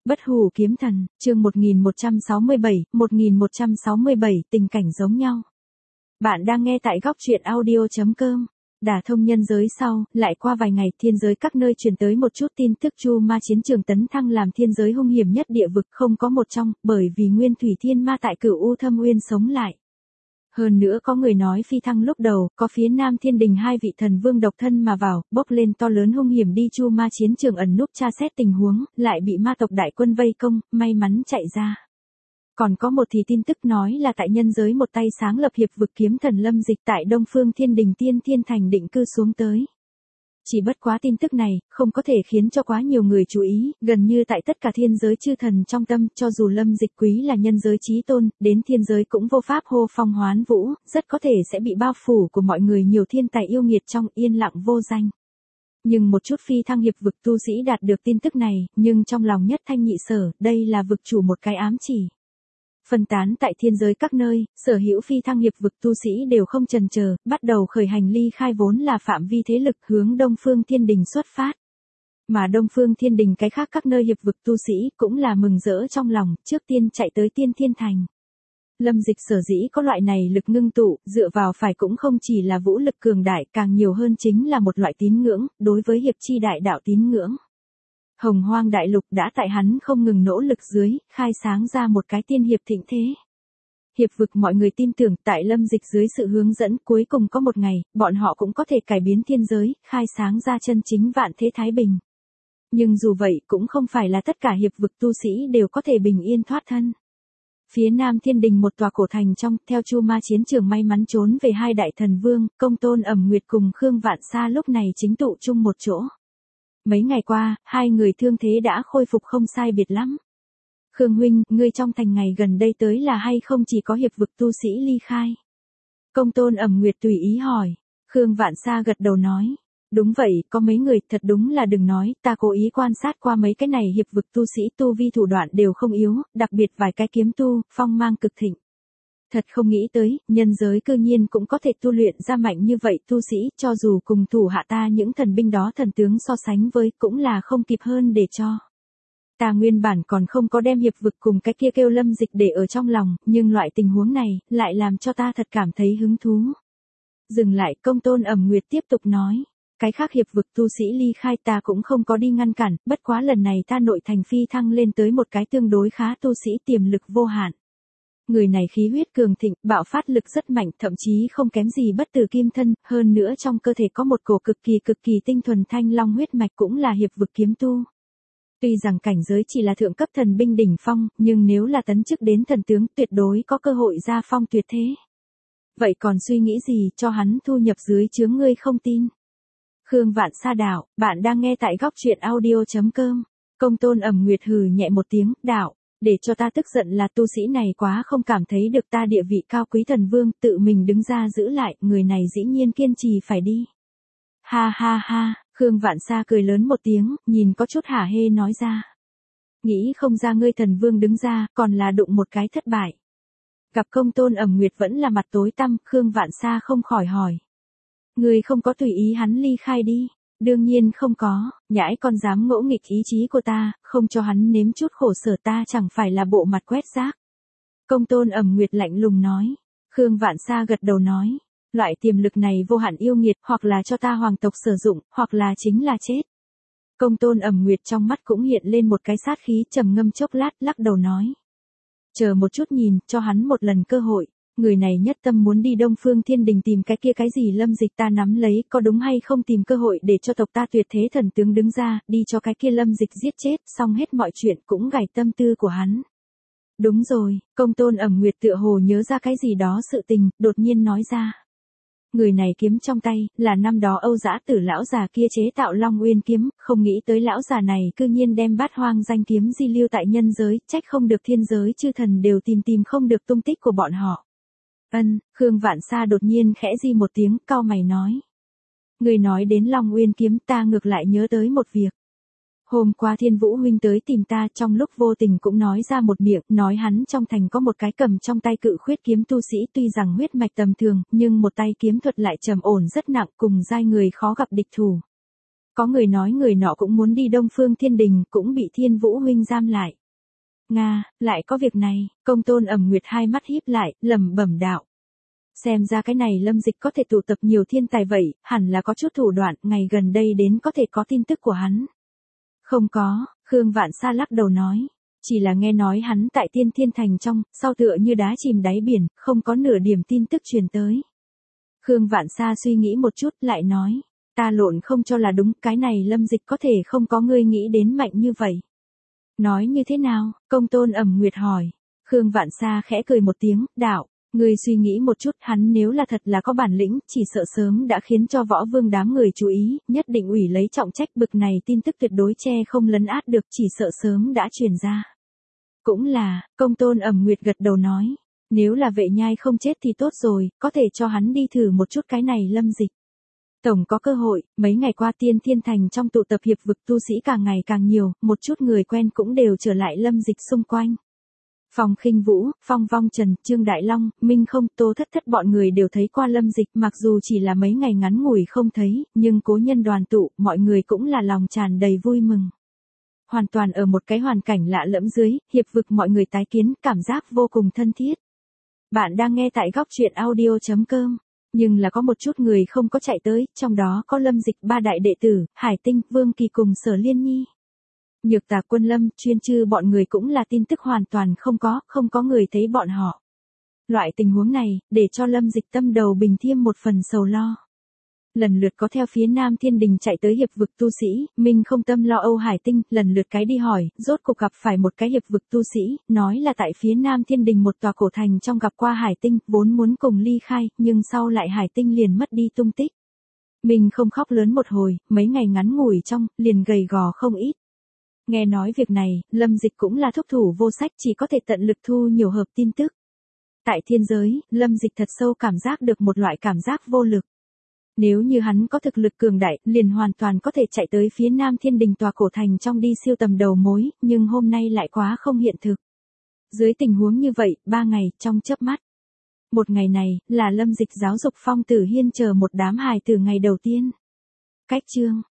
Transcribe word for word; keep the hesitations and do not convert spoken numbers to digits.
Bất hủ kiếm thần, chương một nghìn một trăm sáu mươi bảy, một nghìn một trăm sáu mươi bảy, tình cảnh giống nhau. Bạn đang nghe tại góc truyện audio chấm com. Đả thông nhân giới sau, lại qua vài ngày thiên giới các nơi truyền tới một chút tin tức Chu Ma chiến trường tấn thăng làm thiên giới hung hiểm nhất địa vực không có một trong, bởi vì Nguyên Thủy Thiên Ma tại Cửu U Thâm Uyên sống lại. Hơn nữa có người nói phi thăng lúc đầu, có phía Nam Thiên Đình hai vị thần vương độc thân mà vào, bốc lên to lớn hung hiểm đi Chu Ma chiến trường ẩn núp tra xét tình huống, lại bị ma tộc đại quân vây công, may mắn chạy ra. Còn có một thì tin tức nói là tại nhân giới một tay sáng lập hiệp vực kiếm thần Lâm Dịch tại Đông Phương Thiên Đình Tiên Thiên Thành định cư xuống tới. Chỉ bất quá tin tức này, không có thể khiến cho quá nhiều người chú ý, gần như tại tất cả thiên giới chư thần trong tâm, cho dù Lâm Dịch quý là nhân giới chí tôn, đến thiên giới cũng vô pháp hô phong hoán vũ, rất có thể sẽ bị bao phủ của mọi người nhiều thiên tài yêu nghiệt trong yên lặng vô danh. Nhưng một chút phi thăng hiệp vực tu sĩ đạt được tin tức này, nhưng trong lòng nhất thanh nhị sở, đây là vực chủ một cái ám chỉ. Phân tán tại thiên giới các nơi, sở hữu phi thăng hiệp vực tu sĩ đều không chần chờ, bắt đầu khởi hành ly khai vốn là phạm vi thế lực hướng Đông Phương Thiên Đình xuất phát. Mà Đông Phương Thiên Đình cái khác các nơi hiệp vực tu sĩ cũng là mừng rỡ trong lòng, trước tiên chạy tới Tiên Thiên Thành. Lâm Dịch sở dĩ có loại này lực ngưng tụ, dựa vào phải cũng không chỉ là vũ lực cường đại, càng nhiều hơn chính là một loại tín ngưỡng, đối với hiệp chi đại đạo tín ngưỡng. Hồng Hoang đại lục đã tại hắn không ngừng nỗ lực dưới, khai sáng ra một cái tiên hiệp thịnh thế. Hiệp vực mọi người tin tưởng tại Lâm Dịch dưới sự hướng dẫn cuối cùng có một ngày, bọn họ cũng có thể cải biến thiên giới, khai sáng ra chân chính vạn thế thái bình. Nhưng dù vậy cũng không phải là tất cả hiệp vực tu sĩ đều có thể bình yên thoát thân. Phía Nam Thiên Đình một tòa cổ thành trong, theo Chu Ma chiến trường may mắn trốn về hai đại thần vương, Công Tôn Ẩm Nguyệt cùng Khương Vạn Sa lúc này chính tụ chung một chỗ. Mấy ngày qua, hai người thương thế đã khôi phục không sai biệt lắm. Khương huynh, ngươi trong thành ngày gần đây tới là hay không chỉ có hiệp vực tu sĩ ly khai? Công Tôn Ẩm Nguyệt tùy ý hỏi. Khương Vạn Sa gật đầu nói. Đúng vậy, có mấy người, thật đúng là đừng nói, ta cố ý quan sát qua mấy cái này hiệp vực tu sĩ tu vi thủ đoạn đều không yếu, đặc biệt vài cái kiếm tu, phong mang cực thịnh. Thật không nghĩ tới, nhân giới cư nhiên cũng có thể tu luyện ra mạnh như vậy tu sĩ, cho dù cùng thủ hạ ta những thần binh đó thần tướng so sánh với cũng là không kịp hơn để cho. Ta nguyên bản còn không có đem hiệp vực cùng cái kia kêu Lâm Dịch để ở trong lòng, nhưng loại tình huống này, lại làm cho ta thật cảm thấy hứng thú. Dừng lại, Công Tôn Ẩm Nguyệt tiếp tục nói. Cái khác hiệp vực tu sĩ ly khai ta cũng không có đi ngăn cản, bất quá lần này ta nội thành phi thăng lên tới một cái tương đối khá tu sĩ tiềm lực vô hạn. Người này khí huyết cường thịnh, bạo phát lực rất mạnh, thậm chí không kém gì bất tử kim thân, hơn nữa trong cơ thể có một cổ cực kỳ cực kỳ tinh thuần thanh long huyết mạch cũng là hiệp vực kiếm tu. Tuy rằng cảnh giới chỉ là thượng cấp thần binh đỉnh phong, nhưng nếu là tấn chức đến thần tướng tuyệt đối có cơ hội ra phong tuyệt thế. Vậy còn suy nghĩ gì cho hắn thu nhập dưới chướng ngươi không tin? Khương Vạn Sa đạo, bạn đang nghe tại góc truyện audio chấm com. Công Tôn Ẩm Nguyệt hừ nhẹ một tiếng, đạo, để cho ta tức giận là tu sĩ này quá không cảm thấy được ta địa vị cao quý thần vương, tự mình đứng ra giữ lại, người này dĩ nhiên kiên trì phải đi. Ha ha ha, Khương Vạn Sa cười lớn một tiếng, nhìn có chút hả hê nói ra. Nghĩ không ra ngươi thần vương đứng ra, còn là đụng một cái thất bại. Gặp Công Tôn Ẩm Nguyệt vẫn là mặt tối tăm, Khương Vạn Sa không khỏi hỏi. Ngươi không có tùy ý hắn ly khai đi. Đương nhiên không có, nhãi con dám ngỗ nghịch ý chí của ta, không cho hắn nếm chút khổ sở ta chẳng phải là bộ mặt quét rác. Công Tôn Ẩm Nguyệt lạnh lùng nói. Khương Vạn Sa gật đầu nói. Loại tiềm lực này vô hạn yêu nghiệt, hoặc là cho ta hoàng tộc sử dụng, hoặc là chính là chết. Công Tôn Ẩm Nguyệt trong mắt cũng hiện lên một cái sát khí, trầm ngâm chốc lát, lắc đầu nói. Chờ một chút nhìn, cho hắn một lần cơ hội. Người này nhất tâm muốn đi Đông Phương Thiên Đình tìm cái kia cái gì Lâm Dịch ta nắm lấy, có đúng hay không tìm cơ hội để cho tộc ta tuyệt thế thần tướng đứng ra, đi cho cái kia Lâm Dịch giết chết, xong hết mọi chuyện cũng gảy tâm tư của hắn. Đúng rồi, Công Tôn Ẩm Nguyệt tựa hồ nhớ ra cái gì đó sự tình, đột nhiên nói ra. Người này kiếm trong tay, là năm đó Âu Dã Tử lão già kia chế tạo Long Uyên kiếm, không nghĩ tới lão già này cư nhiên đem Bát Hoang danh kiếm di lưu tại nhân giới, trách không được thiên giới chư thần đều tìm tìm không được tung tích của bọn họ. Ân, Khương Vạn Sa đột nhiên khẽ di một tiếng, cau mày nói. Người nói đến Long Uyên kiếm ta ngược lại nhớ tới một việc. Hôm qua Thiên Vũ huynh tới tìm ta trong lúc vô tình cũng nói ra một miệng, nói hắn trong thành có một cái cầm trong tay cự khuyết kiếm tu sĩ tuy rằng huyết mạch tầm thường, nhưng một tay kiếm thuật lại trầm ổn rất nặng cùng giai người khó gặp địch thủ. có người nói người nọ cũng muốn đi Đông Phương Thiên Đình, cũng bị Thiên Vũ huynh giam lại. Nga, lại có việc này, Công Tôn Ẩm Nguyệt hai mắt híp lại, lẩm bẩm đạo. Xem ra cái này Lâm Dịch có thể tụ tập nhiều thiên tài vậy, hẳn là có chút thủ đoạn, ngày gần đây đến có thể có tin tức của hắn. Không có, Khương Vạn Sa lắc đầu nói. Chỉ là nghe nói hắn tại Tiên Thiên Thành trong, sau tựa như đá chìm đáy biển, không có nửa điểm tin tức truyền tới. Khương Vạn Sa suy nghĩ một chút, lại nói. Ta lộn không cho là đúng, cái này Lâm Dịch có thể không có ngươi nghĩ đến mạnh như vậy. Nói như thế nào? Công Tôn Ẩm Nguyệt hỏi. Khương Vạn Sa khẽ cười một tiếng, đạo. Ngươi suy nghĩ một chút, hắn nếu là thật là có bản lĩnh, chỉ sợ sớm đã khiến cho võ vương đám người chú ý, nhất định ủy lấy trọng trách, bực này tin tức tuyệt đối che không lấn át được, chỉ sợ sớm đã truyền ra. Cũng là, Công Tôn Ẩm Nguyệt gật đầu nói, nếu là Vệ Nhai không chết thì tốt rồi, có thể cho hắn đi thử một chút cái này Lâm Dịch. Tổng có cơ hội, mấy ngày qua Tiên Thiên Thành trong tụ tập hiệp vực tu sĩ càng ngày càng nhiều, một chút người quen cũng đều trở lại Lâm Dịch xung quanh. Phong Khinh Vũ, Phong Vong Trần, Trương Đại Long, Minh Không, Tô Thất Thất bọn người đều thấy qua Lâm Dịch, mặc dù chỉ là mấy ngày ngắn ngủi không thấy, nhưng cố nhân đoàn tụ, mọi người cũng là lòng tràn đầy vui mừng. Hoàn toàn ở một cái hoàn cảnh lạ lẫm dưới, hiệp vực mọi người tái kiến, cảm giác vô cùng thân thiết. Bạn đang nghe tại góc truyện audio chấm com. Nhưng là có một chút người không có chạy tới, trong đó có Lâm Dịch ba đại đệ tử, Hải Tinh, Vương Kỳ cùng Sở Liên Nhi. Nhược Tà Quân Lâm, Chuyên Chư bọn người cũng là tin tức hoàn toàn không có, không có người thấy bọn họ. Loại tình huống này, để cho Lâm Dịch tâm đầu bình thêm một phần sầu lo. Lần lượt có theo phía Nam Thiên Đình chạy tới hiệp vực tu sĩ, mình không tâm lo âu Hải Tinh, lần lượt cái đi hỏi, rốt cuộc gặp phải một cái hiệp vực tu sĩ, nói là tại phía Nam Thiên Đình một tòa cổ thành trong gặp qua Hải Tinh, vốn muốn cùng ly khai, nhưng sau lại Hải Tinh liền mất đi tung tích. Mình không khóc lớn một hồi, mấy ngày ngắn ngủi trong, liền gầy gò không ít. Nghe nói việc này, Lâm Dịch cũng là thúc thủ vô sách, chỉ có thể tận lực thu nhiều hợp tin tức. Tại thiên giới, Lâm Dịch thật sâu cảm giác được một loại cảm giác vô lực. Nếu như hắn có thực lực cường đại, liền hoàn toàn có thể chạy tới phía Nam Thiên Đình tòa cổ thành trong đi siêu tầm đầu mối, nhưng hôm nay lại quá không hiện thực. Dưới tình huống như vậy, ba ngày, trong chớp mắt. Một ngày này, là Lâm Dịch giáo dục Phong Tử Hiên chờ một đám hài từ ngày đầu tiên. Cách chương.